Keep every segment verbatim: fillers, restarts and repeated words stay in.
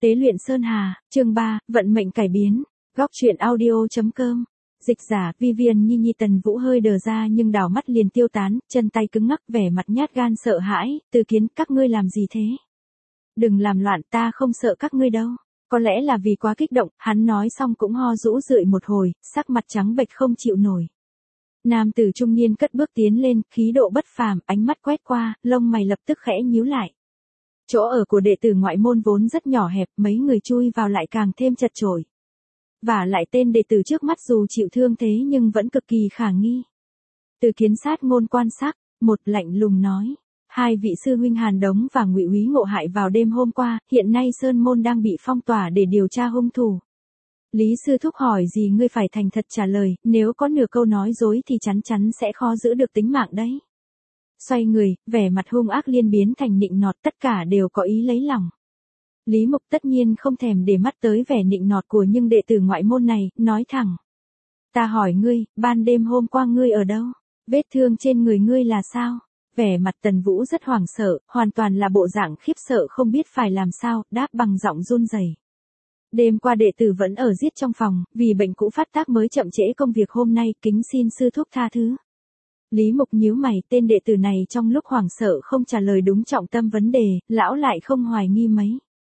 Tế luyện Sơn Hà, chương ba, vận mệnh cải biến. Góc truyện audio.com. Dịch giả Vivian Nhi Nhi. Tần Vũ hơi đờ ra nhưng đảo mắt liền tiêu tán, chân tay cứng ngắc, vẻ mặt nhát gan sợ hãi. Từ Kiến, các ngươi làm gì thế? Đừng làm loạn, ta không sợ các ngươi đâu. Có lẽ là vì quá kích động, hắn nói xong cũng ho rũ rượi một hồi, sắc mặt trắng bệch không chịu nổi. Nam tử trung niên cất bước tiến lên, khí độ bất phàm, ánh mắt quét qua, lông mày lập tức khẽ nhíu lại. Chỗ ở của đệ tử ngoại môn vốn rất nhỏ hẹp, mấy người chui vào lại càng thêm chật chội. Và lại tên đệ tử trước mắt dù chịu thương thế nhưng vẫn cực kỳ khả nghi. Từ Kiến sát ngôn quan sát, một lạnh lùng nói. Hai vị sư huynh Hàn Đống và Ngụy Úy ngộ hại vào đêm hôm qua, hiện nay Sơn Môn đang bị phong tỏa để điều tra hung thủ. Lý sư thúc hỏi gì ngươi phải thành thật trả lời, nếu có nửa câu nói dối thì chắn chắn sẽ khó giữ được tính mạng đấy. Xoay người, vẻ mặt hung ác liên biến thành nịnh nọt, tất cả đều có ý lấy lòng. Lý Mục tất nhiên không thèm để mắt tới vẻ nịnh nọt của những đệ tử ngoại môn này, nói thẳng. Ta hỏi ngươi, ban đêm hôm qua ngươi ở đâu? Vết thương trên người ngươi là sao? Vẻ mặt Tần Vũ rất hoảng sợ, hoàn toàn là bộ dạng khiếp sợ không biết phải làm sao, đáp bằng giọng run rẩy. Đêm qua đệ tử vẫn ở giết trong phòng, vì bệnh cũ phát tác mới chậm trễ công việc hôm nay, kính xin sư thúc tha thứ. Lý Mục nhíu mày, tên đệ tử này trong lúc hoảng sợ không trả lời đúng trọng tâm vấn đề, lão lại không hoài nghi mấy.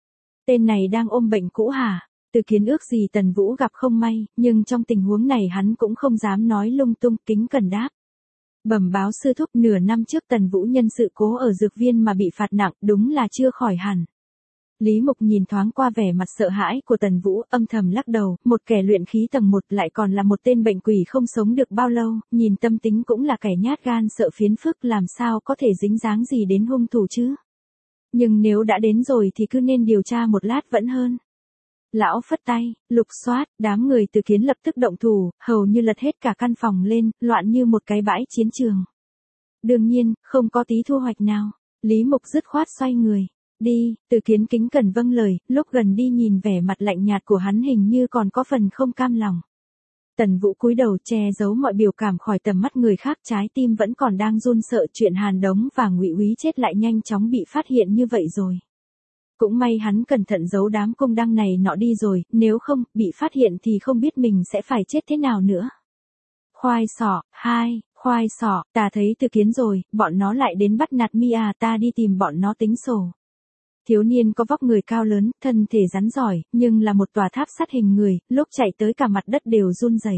Tên này đang ôm bệnh cũ hả? Từ Kiến ước gì Tần Vũ gặp không may, nhưng trong tình huống này hắn cũng không dám nói lung tung, kính cẩn đáp. Bẩm báo sư thúc, nửa năm trước Tần Vũ nhân sự cố ở dược viên mà bị phạt nặng, đúng là chưa khỏi hẳn. Lý Mục nhìn thoáng qua vẻ mặt sợ hãi của Tần Vũ, âm thầm lắc đầu, một kẻ luyện khí tầng một lại còn là một tên bệnh quỷ không sống được bao lâu, nhìn tâm tính cũng là kẻ nhát gan sợ phiến phức, làm sao có thể dính dáng gì đến hung thủ chứ. Nhưng nếu đã đến rồi thì cứ nên điều tra một lát vẫn hơn. Lão phất tay, lục soát, đám người Từ Kiến lập tức động thủ, hầu như lật hết cả căn phòng lên, loạn như một cái bãi chiến trường. Đương nhiên, không có tí thu hoạch nào. Lý Mục dứt khoát xoay người. Đi, Từ Kiến kính cẩn vâng lời, lúc gần đi nhìn vẻ mặt lạnh nhạt của hắn hình như còn có phần không cam lòng. Tần Vũ cúi đầu che giấu mọi biểu cảm khỏi tầm mắt người khác, trái tim vẫn còn đang run sợ, chuyện Hàn Đống và Ngụy Úy chết lại nhanh chóng bị phát hiện như vậy rồi. Cũng may hắn cẩn thận giấu đám cung đăng này nọ đi rồi, nếu không, bị phát hiện thì không biết mình sẽ phải chết thế nào nữa. Khoai sọ, hai, khoai sọ, ta thấy Từ Kiến rồi, bọn nó lại đến bắt nạt mi à, ta đi tìm bọn nó tính sổ. Thiếu niên có vóc người cao lớn, thân thể rắn giỏi, nhưng là một tòa tháp sắt hình người, lúc chạy tới cả mặt đất đều run rẩy.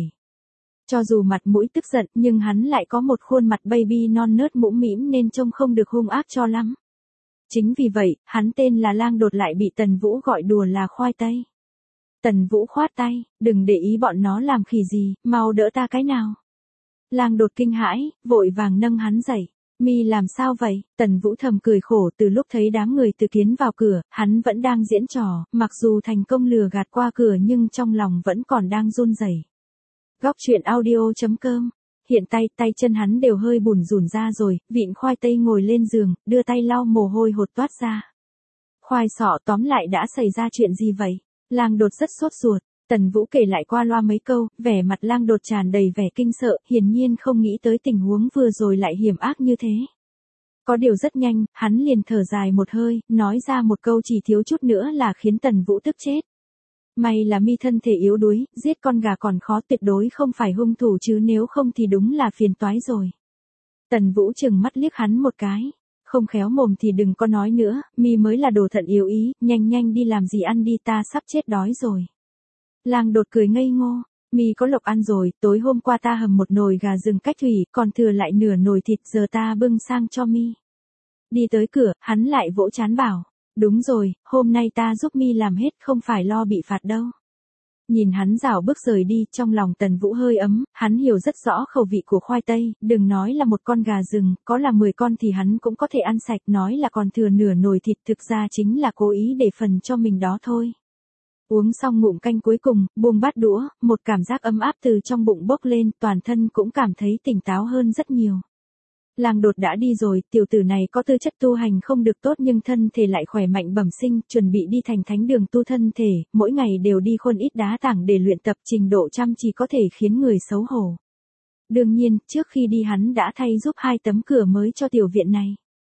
Cho dù mặt mũi tức giận, nhưng hắn lại có một khuôn mặt baby non nớt mũm mĩm nên trông không được hung ác cho lắm. Chính vì vậy, hắn tên là Lang Đột lại bị Tần Vũ gọi đùa là khoai tây. Tần Vũ khoát tay, đừng để ý bọn nó làm khỉ gì, mau đỡ ta cái nào. Lang Đột kinh hãi, vội vàng nâng hắn dậy. Mi làm sao vậy? Tần Vũ thầm cười khổ, từ lúc thấy đám người Từ Kiến vào cửa, hắn vẫn đang diễn trò, mặc dù thành công lừa gạt qua cửa nhưng trong lòng vẫn còn đang run rẩy. Góc truyện audio.com. Hiện tay, tay chân hắn đều hơi bùn rùn ra rồi, vịn khoai tây ngồi lên giường, đưa tay lau mồ hôi hột toát ra. Khoai sọ, tóm lại đã xảy ra chuyện gì vậy? Lang Đột rất sốt ruột. Tần Vũ kể lại qua loa mấy câu, vẻ mặt Lang Đột tràn đầy vẻ kinh sợ, hiển nhiên không nghĩ tới tình huống vừa rồi lại hiểm ác như thế. Có điều rất nhanh, hắn liền thở dài một hơi, nói ra một câu chỉ thiếu chút nữa là khiến Tần Vũ tức chết. May là mi thân thể yếu đuối, giết con gà còn khó, tuyệt đối không phải hung thủ chứ nếu không thì đúng là phiền toái rồi. Tần Vũ chừng mắt liếc hắn một cái. Không khéo mồm thì đừng có nói nữa, mi mới là đồ thận yếu ý, nhanh nhanh đi làm gì ăn đi, ta sắp chết đói rồi. Lang Đột cười ngây ngô, mi có lộc ăn rồi, tối hôm qua ta hầm một nồi gà rừng cách thủy, còn thừa lại nửa nồi thịt, giờ ta bưng sang cho mi. Đi tới cửa, hắn lại vỗ trán bảo, đúng rồi, hôm nay ta giúp mi làm hết, không phải lo bị phạt đâu. Nhìn hắn rảo bước rời đi, trong lòng Tần Vũ hơi ấm, hắn hiểu rất rõ khẩu vị của khoai tây, đừng nói là một con gà rừng, có là mười con thì hắn cũng có thể ăn sạch, nói là còn thừa nửa nồi thịt thực ra chính là cố ý để phần cho mình đó thôi. Uống xong ngụm canh cuối cùng, buông bát đũa, một cảm giác ấm áp từ trong bụng bốc lên, toàn thân cũng cảm thấy tỉnh táo hơn rất nhiều. Lang Đột đã đi rồi, tiểu tử này có tư chất tu hành không được tốt nhưng thân thể lại khỏe mạnh bẩm sinh, chuẩn bị đi thành thánh đường tu thân thể, mỗi ngày đều đi khuôn ít đá tảng để luyện tập, trình độ chăm chỉ có thể khiến người xấu hổ. Đương nhiên, trước khi đi hắn đã thay giúp hai tấm cửa mới cho tiểu viện này.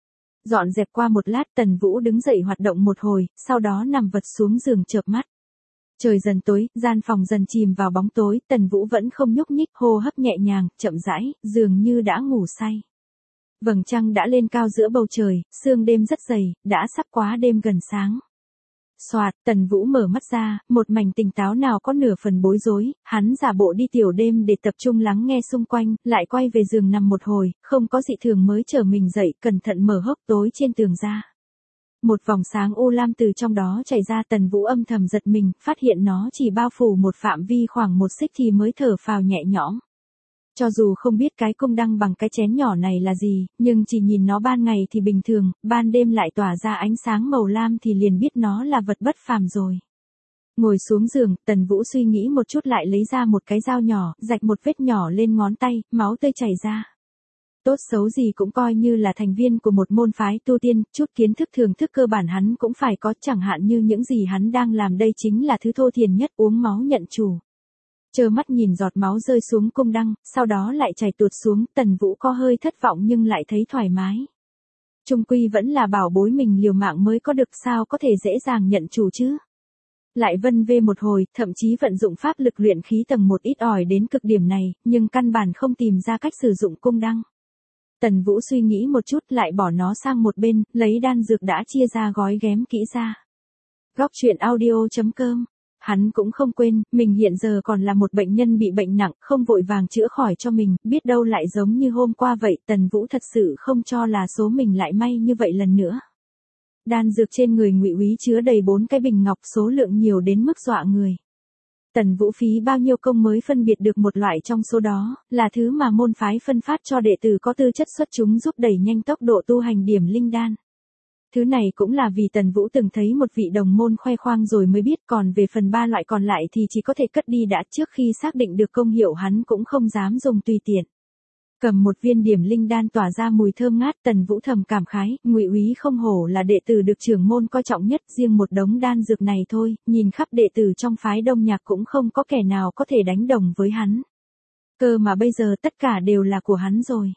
Dọn dẹp qua một lát Tần Vũ đứng dậy hoạt động một hồi, sau đó nằm vật xuống giường chợp mắt. Trời dần tối, gian phòng dần chìm vào bóng tối, Tần Vũ vẫn không nhúc nhích, hô hấp nhẹ nhàng, chậm rãi, dường như đã ngủ say. Vầng trăng đã lên cao giữa bầu trời, sương đêm rất dày, đã sắp quá đêm gần sáng. Soạt, Tần Vũ mở mắt ra, một mảnh tỉnh táo nào có nửa phần bối rối, hắn giả bộ đi tiểu đêm để tập trung lắng nghe xung quanh, lại quay về giường nằm một hồi, không có dị thường mới trở mình dậy, cẩn thận mở hốc tối trên tường ra. Một vòng sáng u lam từ trong đó chảy ra, Tần Vũ âm thầm giật mình, phát hiện nó chỉ bao phủ một phạm vi khoảng một xích thì mới thở phào nhẹ nhõm. Cho dù không biết cái cung đăng bằng cái chén nhỏ này là gì, nhưng chỉ nhìn nó ban ngày thì bình thường, ban đêm lại tỏa ra ánh sáng màu lam thì liền biết nó là vật bất phàm rồi. Ngồi xuống giường, Tần Vũ suy nghĩ một chút lại lấy ra một cái dao nhỏ, rạch một vết nhỏ lên ngón tay, máu tươi chảy ra. Tốt xấu gì cũng coi như là thành viên của một môn phái tu tiên, chút kiến thức thường thức cơ bản hắn cũng phải có, chẳng hạn như những gì hắn đang làm đây chính là thứ thô thiển nhất, uống máu nhận chủ. Trơ mắt nhìn giọt máu rơi xuống cung đăng, sau đó lại chảy tuột xuống, Tần Vũ có hơi thất vọng nhưng lại thấy thoải mái. Chung quy vẫn là bảo bối mình liều mạng mới có được, sao có thể dễ dàng nhận chủ chứ. Lại vân vê một hồi, thậm chí vận dụng pháp lực luyện khí tầng một ít ỏi đến cực điểm này, nhưng căn bản không tìm ra cách sử dụng cung đăng. Tần Vũ suy nghĩ một chút lại bỏ nó sang một bên, lấy đan dược đã chia ra gói ghém kỹ ra. Góc truyện audio chấm com. Hắn cũng không quên, mình hiện giờ còn là một bệnh nhân bị bệnh nặng, không vội vàng chữa khỏi cho mình, biết đâu lại giống như hôm qua vậy. Tần Vũ thật sự không cho là số mình lại may như vậy lần nữa. Đan dược trên người Ngụy Úy chứa đầy bốn cái bình ngọc, số lượng nhiều đến mức dọa người. Tần Vũ phí bao nhiêu công mới phân biệt được một loại trong số đó, là thứ mà môn phái phân phát cho đệ tử có tư chất xuất chúng giúp đẩy nhanh tốc độ tu hành điểm linh đan. Thứ này cũng là vì Tần Vũ từng thấy một vị đồng môn khoe khoang rồi mới biết, còn về phần ba loại còn lại thì chỉ có thể cất đi đã, trước khi xác định được công hiệu hắn cũng không dám dùng tùy tiện. Cầm một viên điểm linh đan tỏa ra mùi thơm ngát, Tần Vũ thầm cảm khái, Ngụy Úy không hổ là đệ tử được trưởng môn coi trọng nhất, riêng một đống đan dược này thôi, nhìn khắp đệ tử trong phái Đông Nhạc cũng không có kẻ nào có thể đánh đồng với hắn. Cơ mà bây giờ tất cả đều là của hắn rồi.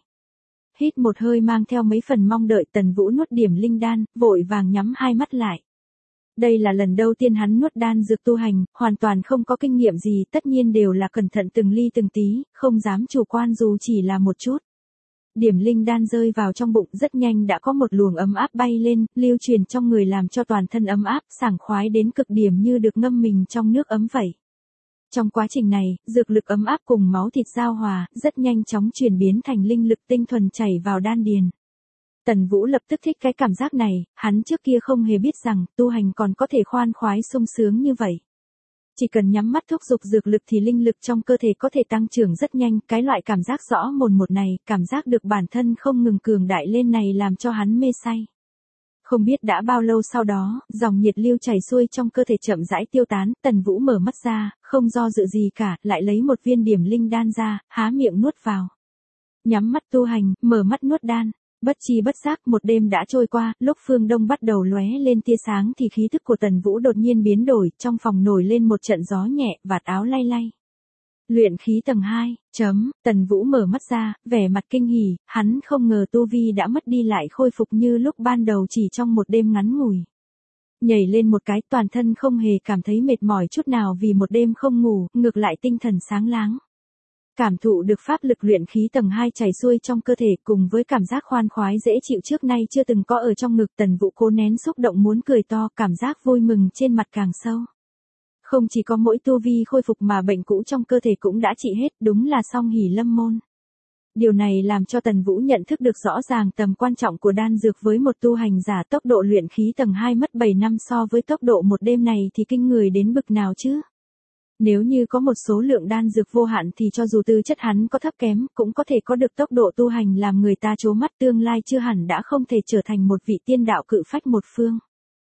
Hít một hơi mang theo mấy phần mong đợi, Tần Vũ nuốt điểm linh đan, vội vàng nhắm hai mắt lại. Đây là lần đầu tiên hắn nuốt đan dược tu hành, hoàn toàn không có kinh nghiệm gì, tất nhiên đều là cẩn thận từng ly từng tí, không dám chủ quan dù chỉ là một chút. Điểm linh đan rơi vào trong bụng, rất nhanh đã có một luồng ấm áp bay lên, lưu truyền trong người làm cho toàn thân ấm áp, sảng khoái đến cực điểm như được ngâm mình trong nước ấm vậy. Trong quá trình này, dược lực ấm áp cùng máu thịt giao hòa, rất nhanh chóng chuyển biến thành linh lực tinh thuần chảy vào đan điền. Tần Vũ lập tức thích cái cảm giác này, hắn trước kia không hề biết rằng, tu hành còn có thể khoan khoái sung sướng như vậy. Chỉ cần nhắm mắt thúc giục dược lực thì linh lực trong cơ thể có thể tăng trưởng rất nhanh, cái loại cảm giác rõ mồn một này, cảm giác được bản thân không ngừng cường đại lên này làm cho hắn mê say. Không biết đã bao lâu sau đó, dòng nhiệt lưu chảy xuôi trong cơ thể chậm rãi tiêu tán, Tần Vũ mở mắt ra, không do dự gì cả, lại lấy một viên điểm linh đan ra, há miệng nuốt vào. Nhắm mắt tu hành, mở mắt nuốt đan. Bất chi bất giác một đêm đã trôi qua, lúc phương đông bắt đầu lóe lên tia sáng thì khí thức của Tần Vũ đột nhiên biến đổi, trong phòng nổi lên một trận gió nhẹ, vạt áo lay lay. Luyện khí tầng hai, chấm, Tần Vũ mở mắt ra, vẻ mặt kinh hỉ, hắn không ngờ tu vi đã mất đi lại khôi phục như lúc ban đầu chỉ trong một đêm ngắn ngủi. Nhảy lên một cái, toàn thân không hề cảm thấy mệt mỏi chút nào vì một đêm không ngủ, ngược lại tinh thần sáng láng. Cảm thụ được pháp lực luyện khí tầng hai chảy xuôi trong cơ thể cùng với cảm giác khoan khoái dễ chịu trước nay chưa từng có ở trong ngực, Tần Vũ cố nén xúc động muốn cười to, cảm giác vui mừng trên mặt càng sâu. Không chỉ có mỗi tu vi khôi phục mà bệnh cũ trong cơ thể cũng đã trị hết, đúng là song hỷ lâm môn. Điều này làm cho Tần Vũ nhận thức được rõ ràng tầm quan trọng của đan dược với một tu hành giả, tốc độ luyện khí tầng hai mất bảy năm so với tốc độ một đêm này thì kinh người đến bực nào chứ. Nếu như có một số lượng đan dược vô hạn thì cho dù tư chất hắn có thấp kém, cũng có thể có được tốc độ tu hành làm người ta trố mắt, tương lai chưa hẳn đã không thể trở thành một vị tiên đạo cự phách một phương.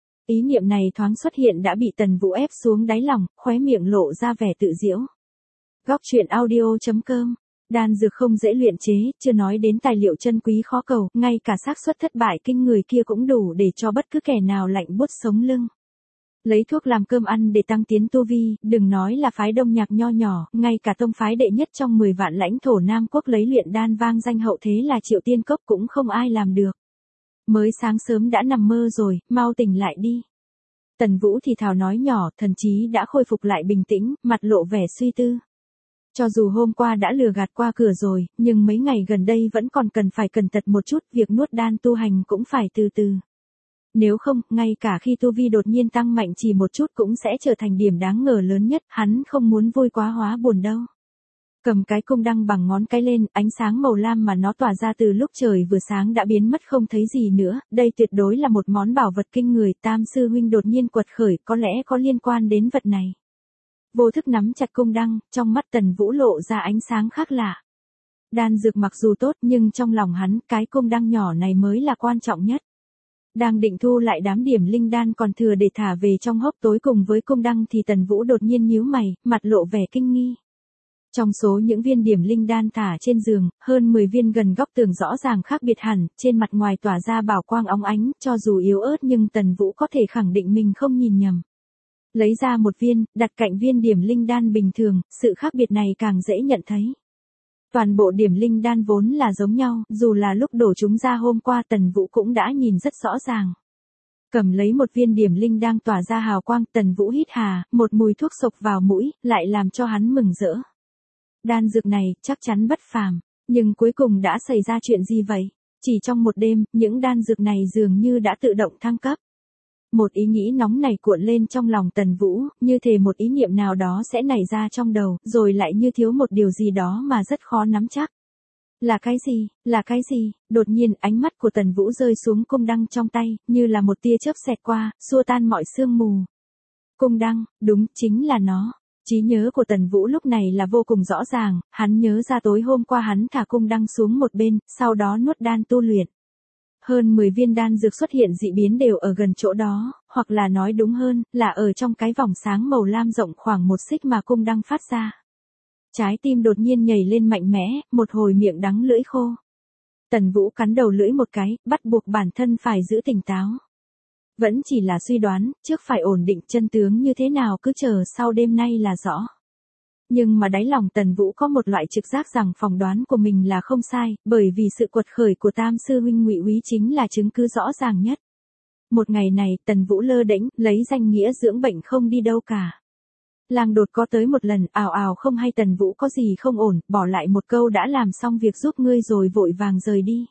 Ý niệm này thoáng xuất hiện đã bị Tần Vũ ép xuống đáy lòng, khóe miệng lộ ra vẻ tự giễu. Góc truyện audio chấm com. Đan dược không dễ luyện chế, chưa nói đến tài liệu chân quý khó cầu, ngay cả xác suất thất bại kinh người kia cũng đủ để cho bất cứ kẻ nào lạnh buốt sống lưng. Lấy thuốc làm cơm ăn để tăng tiến tu vi, đừng nói là phái Đông Nhạc nho nhỏ, ngay cả tông phái đệ nhất trong mười vạn lãnh thổ Nam Quốc lấy luyện đan vang danh hậu thế là Triệu Tiên Cốc cũng không ai làm được. Mới sáng sớm đã nằm mơ rồi, mau tỉnh lại đi. Tần Vũ thì thào nói nhỏ, thần trí đã khôi phục lại bình tĩnh, mặt lộ vẻ suy tư. Cho dù hôm qua đã lừa gạt qua cửa rồi, nhưng mấy ngày gần đây vẫn còn cần phải cẩn thận một chút, việc nuốt đan tu hành cũng phải từ từ. Nếu không, ngay cả khi tu vi đột nhiên tăng mạnh chỉ một chút cũng sẽ trở thành điểm đáng ngờ lớn nhất, hắn không muốn vui quá hóa buồn đâu. Cầm cái cung đăng bằng ngón cái lên, ánh sáng màu lam mà nó tỏa ra từ lúc trời vừa sáng đã biến mất không thấy gì nữa, đây tuyệt đối là một món bảo vật kinh người, Tam sư huynh đột nhiên quật khởi, có lẽ có liên quan đến vật này. Vô thức nắm chặt cung đăng, trong mắt Tần Vũ lộ ra ánh sáng khác lạ. Đan dược mặc dù tốt nhưng trong lòng hắn, cái cung đăng nhỏ này mới là quan trọng nhất. Đang định thu lại đám điểm linh đan còn thừa để thả về trong hốc tối cùng với cung đăng thì Tần Vũ đột nhiên nhíu mày, mặt lộ vẻ kinh nghi. Trong số những viên điểm linh đan thả trên giường, hơn mười viên gần góc tường rõ ràng khác biệt hẳn, trên mặt ngoài tỏa ra bảo quang óng ánh, cho dù yếu ớt nhưng Tần Vũ có thể khẳng định mình không nhìn nhầm. Lấy ra một viên, đặt cạnh viên điểm linh đan bình thường, sự khác biệt này càng dễ nhận thấy. Toàn bộ điểm linh đan vốn là giống nhau, dù là lúc đổ chúng ra hôm qua Tần Vũ cũng đã nhìn rất rõ ràng. Cầm lấy một viên điểm linh đang tỏa ra hào quang, Tần Vũ hít hà, một mùi thuốc sộc vào mũi, lại làm cho hắn mừng rỡ. Đan dược này chắc chắn bất phàm, nhưng cuối cùng đã xảy ra chuyện gì vậy? Chỉ trong một đêm, những đan dược này dường như đã tự động thăng cấp. Một ý nghĩ nóng này cuộn lên trong lòng Tần Vũ, như thể một ý niệm nào đó sẽ nảy ra trong đầu, rồi lại như thiếu một điều gì đó mà rất khó nắm chắc. Là cái gì, là cái gì? Đột nhiên ánh mắt của Tần Vũ rơi xuống cung đăng trong tay, như là một tia chớp xẹt qua, xua tan mọi sương mù. Cung đăng, đúng, chính là nó. Trí nhớ của Tần Vũ lúc này là vô cùng rõ ràng, hắn nhớ ra tối hôm qua hắn thả cung đăng xuống một bên, sau đó nuốt đan tu luyện. Hơn mười viên đan dược xuất hiện dị biến đều ở gần chỗ đó, hoặc là nói đúng hơn, là ở trong cái vòng sáng màu lam rộng khoảng một xích mà cung đăng phát ra. Trái tim đột nhiên nhảy lên mạnh mẽ, một hồi miệng đắng lưỡi khô. Tần Vũ cắn đầu lưỡi một cái, bắt buộc bản thân phải giữ tỉnh táo. Vẫn chỉ là suy đoán, trước phải ổn định chân tướng như thế nào cứ chờ sau đêm nay là rõ. Nhưng mà đáy lòng Tần Vũ có một loại trực giác rằng phỏng đoán của mình là không sai, bởi vì sự quật khởi của Tam sư huynh Ngụy Úy chính là chứng cứ rõ ràng nhất. Một ngày này, Tần Vũ lơ đễnh, lấy danh nghĩa dưỡng bệnh không đi đâu cả. Lang Đột có tới một lần, ào ào không hay Tần Vũ có gì không ổn, bỏ lại một câu đã làm xong việc giúp ngươi rồi vội vàng rời đi.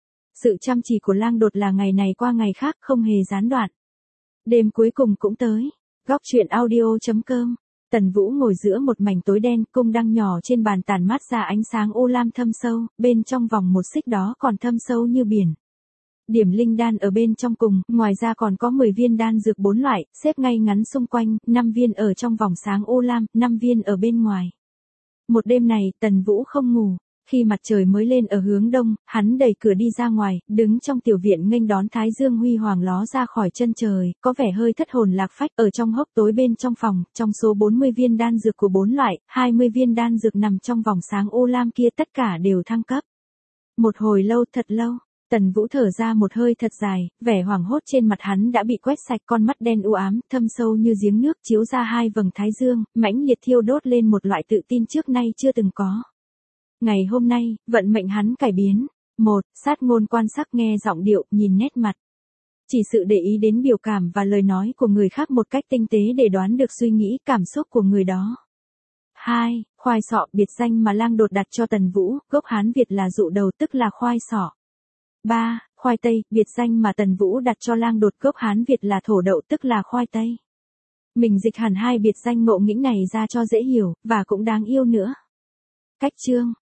Sự chăm chỉ của Lang Đột là ngày này qua ngày khác không hề gián đoạn. Đêm cuối cùng cũng tới. Góc truyện audio chấm com. Tần Vũ ngồi giữa một mảnh tối đen, cung đăng nhỏ trên bàn tản mát ra ánh sáng u lam thâm sâu, bên trong vòng một xích đó còn thâm sâu như biển. Điểm linh đan ở bên trong cùng, ngoài ra còn có mười viên đan dược bốn loại, xếp ngay ngắn xung quanh, năm viên ở trong vòng sáng u lam, năm viên ở bên ngoài. Một đêm này, Tần Vũ không ngủ. Khi mặt trời mới lên ở hướng đông, hắn đẩy cửa đi ra ngoài, đứng trong tiểu viện nghênh đón thái dương huy hoàng ló ra khỏi chân trời, có vẻ hơi thất hồn lạc phách. Ở trong hốc tối bên trong phòng, trong số bốn mươi viên đan dược của bốn loại, hai mươi viên đan dược nằm trong vòng sáng u lam kia tất cả đều thăng cấp. Một hồi lâu, thật lâu, Tần Vũ thở ra một hơi thật dài, vẻ hoảng hốt trên mặt hắn đã bị quét sạch, con mắt đen u ám, thâm sâu như giếng nước chiếu ra hai vầng thái dương, mãnh liệt thiêu đốt lên một loại tự tin trước nay chưa từng có. Ngày hôm nay, vận mệnh hắn cải biến. Một, sát ngôn quan sát nghe giọng điệu, nhìn nét mặt. Chỉ sự để ý đến biểu cảm và lời nói của người khác một cách tinh tế để đoán được suy nghĩ, cảm xúc của người đó. Hai, khoai sọ, biệt danh mà Lang Đột đặt cho Tần Vũ, gốc Hán Việt là dụ đầu tức là khoai sọ. Ba, khoai tây, biệt danh mà Tần Vũ đặt cho Lang Đột, gốc Hán Việt là thổ đậu tức là khoai tây. Mình dịch hẳn hai biệt danh ngộ nghĩnh này ra cho dễ hiểu, và cũng đáng yêu nữa. Cách chương